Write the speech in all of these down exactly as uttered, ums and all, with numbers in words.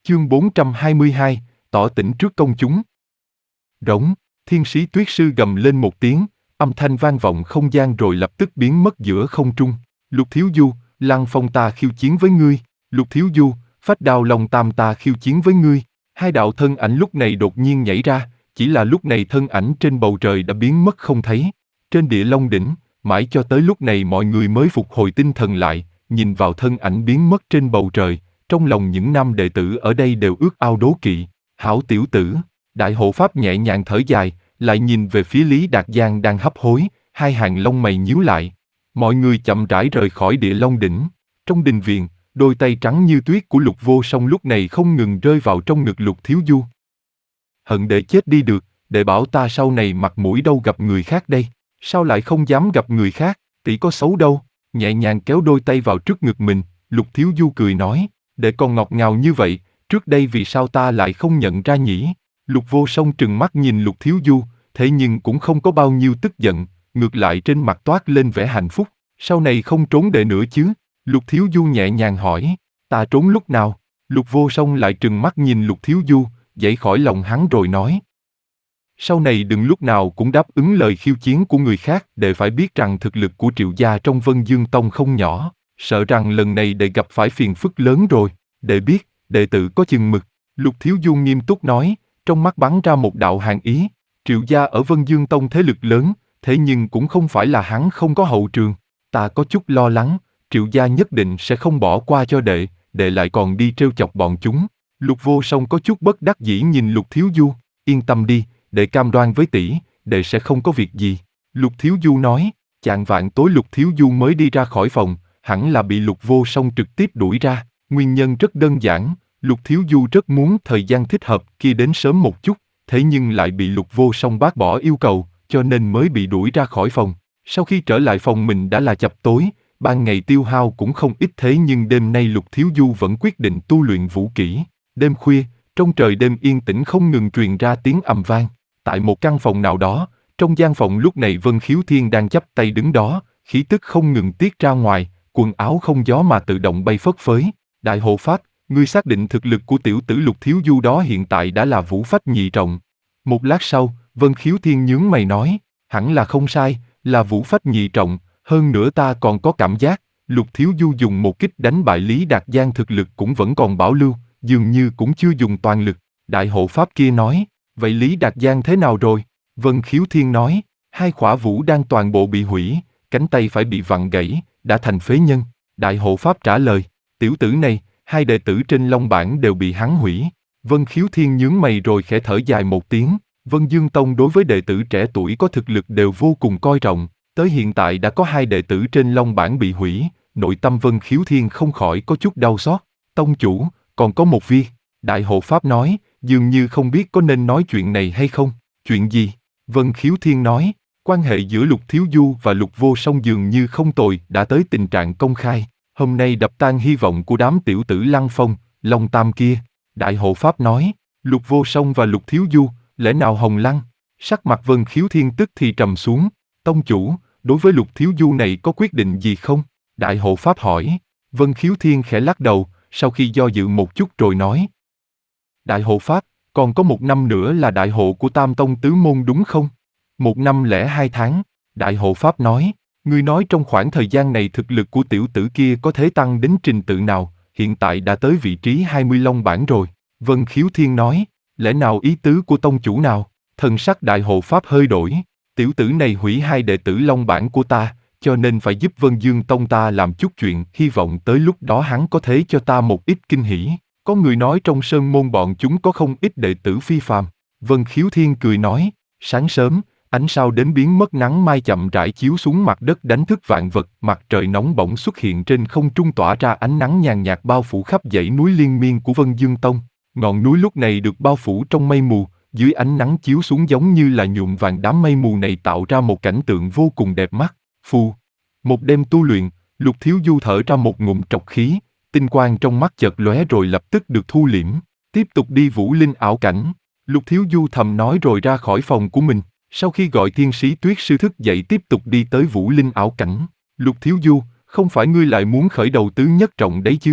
Chương bốn trăm hai mươi hai, tỏ tỉnh trước công chúng. Rống, thiên sĩ tuyết sư gầm lên một tiếng, âm thanh vang vọng không gian rồi lập tức biến mất giữa không trung. Lục Thiếu Du, Lăng Phong ta khiêu chiến với ngươi. Lục Thiếu Du, Phách Đao Long Tam ta khiêu chiến với ngươi. Hai đạo thân ảnh lúc này đột nhiên nhảy ra, chỉ là lúc này thân ảnh trên bầu trời đã biến mất không thấy. Trên Địa Long đỉnh, mãi cho tới lúc này mọi người mới phục hồi tinh thần lại, nhìn vào thân ảnh biến mất trên bầu trời. Trong lòng những nam đệ tử ở đây đều ước ao đố kỵ. Hảo tiểu tử, Đại hộ pháp nhẹ nhàng thở dài, lại nhìn về phía Lý Đạt Giang đang hấp hối, hai hàng lông mày nhíu lại. Mọi người chậm rãi rời khỏi Địa Long đỉnh. Trong đình viện, đôi tay trắng như tuyết của Lục Vô Song lúc này không ngừng rơi vào trong ngực Lục Thiếu Du. Hận để chết đi được, để bảo ta sau này mặt mũi đâu gặp người khác đây. Sao lại không dám gặp người khác, tỷ có xấu đâu. Nhẹ nhàng kéo đôi tay vào trước ngực mình, Lục Thiếu Du cười nói. Để còn ngọt ngào như vậy, trước đây vì sao ta lại không nhận ra nhỉ? Lục Vô Song trừng mắt nhìn Lục Thiếu Du, thế nhưng cũng không có bao nhiêu tức giận, ngược lại trên mặt toát lên vẻ hạnh phúc. Sau này không trốn đệ nữa chứ? Lục Thiếu Du nhẹ nhàng hỏi. Ta trốn lúc nào? Lục Vô Song lại trừng mắt nhìn Lục Thiếu Du, dậy khỏi lòng hắn rồi nói. Sau này đừng lúc nào cũng đáp ứng lời khiêu chiến của người khác, để phải biết rằng thực lực của Triệu gia trong Vân Dương Tông không nhỏ. Sợ rằng lần này đệ gặp phải phiền phức lớn rồi. Đệ biết, đệ tử có chừng mực. Lục Thiếu Du nghiêm túc nói, trong mắt bắn ra một đạo hàn ý. Triệu gia ở Vân Dương Tông thế lực lớn, thế nhưng cũng không phải là hắn không có hậu trường. Ta có chút lo lắng, Triệu gia nhất định sẽ không bỏ qua cho đệ, đệ lại còn đi trêu chọc bọn chúng. Lục Vô Song có chút bất đắc dĩ nhìn Lục Thiếu Du, yên tâm đi, đệ cam đoan với tỷ, đệ sẽ không có việc gì. Lục Thiếu Du nói, chạng vạng tối Lục Thiếu Du mới đi ra khỏi phòng, hẳn là bị Lục Vô Song trực tiếp đuổi ra. Nguyên nhân rất đơn giản, Lục Thiếu Du rất muốn thời gian thích hợp kia đến sớm một chút, thế nhưng lại bị Lục Vô Song bác bỏ yêu cầu, cho nên mới bị đuổi ra khỏi phòng. Sau khi trở lại phòng mình đã là chập tối, ban ngày tiêu hao cũng không ít, thế nhưng đêm nay Lục Thiếu Du vẫn quyết định tu luyện vũ kỹ. Đêm khuya, trong trời đêm yên tĩnh không ngừng truyền ra tiếng ầm vang. Tại một căn phòng nào đó, trong gian phòng lúc này Vân Khiếu Thiên đang chắp tay đứng đó, khí tức không ngừng tiết ra ngoài, quần áo không gió mà tự động bay phất phới. Đại hộ pháp, ngươi xác định thực lực của tiểu tử Lục Thiếu Du đó hiện tại đã là vũ phách nhị trọng. Một lát sau, Vân Khiếu Thiên nhướng mày nói, hẳn là không sai, là vũ phách nhị trọng, hơn nữa ta còn có cảm giác, Lục Thiếu Du dùng một kích đánh bại Lý Đạt Giang thực lực cũng vẫn còn bảo lưu, dường như cũng chưa dùng toàn lực. Đại hộ pháp kia nói, vậy Lý Đạt Giang thế nào rồi? Vân Khiếu Thiên nói, hai khỏa vũ đang toàn bộ bị hủy, cánh tay phải bị vặn gãy, đã thành phế nhân. Đại hộ pháp trả lời, tiểu tử này, hai đệ tử trên Long Bảng đều bị hắn hủy. Vân Khiếu Thiên nhướng mày rồi khẽ thở dài một tiếng. Vân Dương Tông đối với đệ tử trẻ tuổi có thực lực đều vô cùng coi trọng. Tới hiện tại đã có hai đệ tử trên Long Bảng bị hủy, nội tâm Vân Khiếu Thiên không khỏi có chút đau xót. Tông chủ, còn có một việc. Đại hộ pháp nói, dường như không biết có nên nói chuyện này hay không. Chuyện gì? Vân Khiếu Thiên nói, quan hệ giữa Lục Thiếu Du và Lục Vô Song dường như không tồi, đã tới tình trạng công khai. Hôm nay đập tan hy vọng của đám tiểu tử Lăng Phong, Long Tam kia. Đại hộ pháp nói, Lục Vô Song và Lục Thiếu Du, lẽ nào Hồng Lăng? Sắc mặt Vân Khiếu Thiên tức thì trầm xuống. Tông chủ, đối với Lục Thiếu Du này có quyết định gì không? Đại hộ pháp hỏi. Vân Khiếu Thiên khẽ lắc đầu, sau khi do dự một chút rồi nói. Đại hộ pháp, còn có một năm nữa là đại hộ của Tam Tông Tứ Môn đúng không? Một năm lẻ hai tháng. Đại hộ pháp nói. Ngươi nói trong khoảng thời gian này thực lực của tiểu tử kia có thể tăng đến trình tự nào, hiện tại đã tới vị trí hai mươi Long Bảng rồi. Vân Khiếu Thiên nói, lẽ nào ý tứ của tông chủ nào? Thần sắc đại hộ pháp hơi đổi, tiểu tử này hủy hai đệ tử Long Bảng của ta, cho nên phải giúp Vân Dương Tông ta làm chút chuyện, hy vọng tới lúc đó hắn có thể cho ta một ít kinh hỉ. Có người nói trong sơn môn bọn chúng có không ít đệ tử phi phàm. Vân Khiếu Thiên cười nói, sáng sớm, ánh sao đến biến mất, nắng mai chậm rãi chiếu xuống mặt đất đánh thức vạn vật, mặt trời nóng bỏng xuất hiện trên không trung tỏa ra ánh nắng nhàn nhạt bao phủ khắp dãy núi liên miên của Vân Dương Tông. Ngọn núi lúc này được bao phủ trong mây mù, dưới ánh nắng chiếu xuống giống như là nhuộm vàng, đám mây mù này tạo ra một cảnh tượng vô cùng đẹp mắt. Phù, một đêm tu luyện, Lục Thiếu Du thở ra một ngụm trọc khí, tinh quang trong mắt chợt lóe rồi lập tức được thu liễm. Tiếp tục đi vũ linh ảo cảnh, Lục Thiếu Du thầm nói rồi ra khỏi phòng của mình. Sau khi gọi thiên sĩ tuyết sư thức dậy tiếp tục đi tới vũ linh ảo cảnh. Lục Thiếu Du, không phải ngươi lại muốn khởi đầu tứ nhất trọng đấy chứ?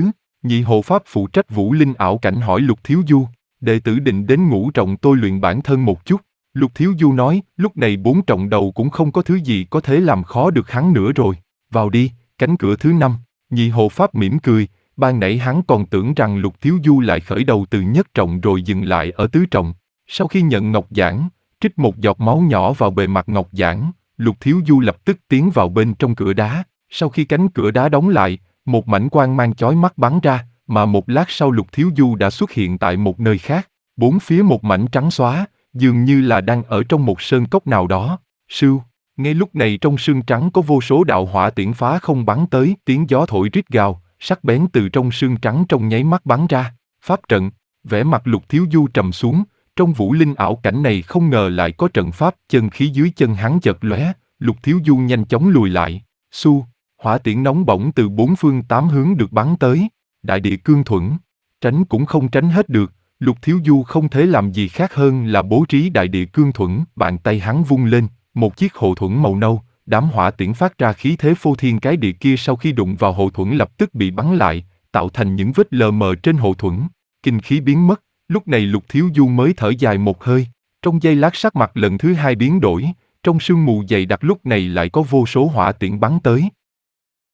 Nhị hộ pháp phụ trách Vũ Linh ảo cảnh hỏi Lục Thiếu Du, đệ tử định đến ngũ trọng tôi luyện bản thân một chút. Lục Thiếu Du nói, lúc này bốn trọng đầu cũng không có thứ gì có thể làm khó được hắn nữa rồi. Vào đi, cánh cửa thứ năm. Nhị hộ pháp mỉm cười, ban nãy hắn còn tưởng rằng Lục Thiếu Du lại khởi đầu từ nhất trọng rồi dừng lại ở tứ trọng. Sau khi nhận ngọc giản, trích một giọt máu nhỏ vào bề mặt ngọc giản, Lục Thiếu Du lập tức tiến vào bên trong cửa đá. Sau khi cánh cửa đá đóng lại, một mảnh quang mang chói mắt bắn ra, mà một lát sau Lục Thiếu Du đã xuất hiện tại một nơi khác. Bốn phía một mảnh trắng xóa, dường như là đang ở trong một sơn cốc nào đó. Sưu, ngay lúc này trong sương trắng có vô số đạo hỏa tiễn phá không bắn tới, tiếng gió thổi rít gào, sắc bén từ trong sương trắng trong nháy mắt bắn ra. Pháp trận, vẻ mặt Lục Thiếu Du trầm xuống, trong Vũ Linh ảo cảnh này không ngờ lại có trận pháp, chân khí dưới chân hắn chợt lóe, Lục Thiếu Du nhanh chóng lùi lại. Xu, hỏa tiễn nóng bỏng từ bốn phương tám hướng được bắn tới, đại địa cương thuẫn, tránh cũng không tránh hết được. Lục Thiếu Du không thể làm gì khác hơn là bố trí đại địa cương thuẫn, bàn tay hắn vung lên, một chiếc hộ thuẫn màu nâu, đám hỏa tiễn phát ra khí thế phô thiên cái địa kia sau khi đụng vào hộ thuẫn lập tức bị bắn lại, tạo thành những vết lờ mờ trên hộ thuẫn, kinh khí biến mất, lúc này Lục Thiếu Du mới thở dài một hơi, trong giây lát sắc mặt lần thứ hai biến đổi, trong sương mù dày đặc lúc này lại có vô số hỏa tiễn bắn tới.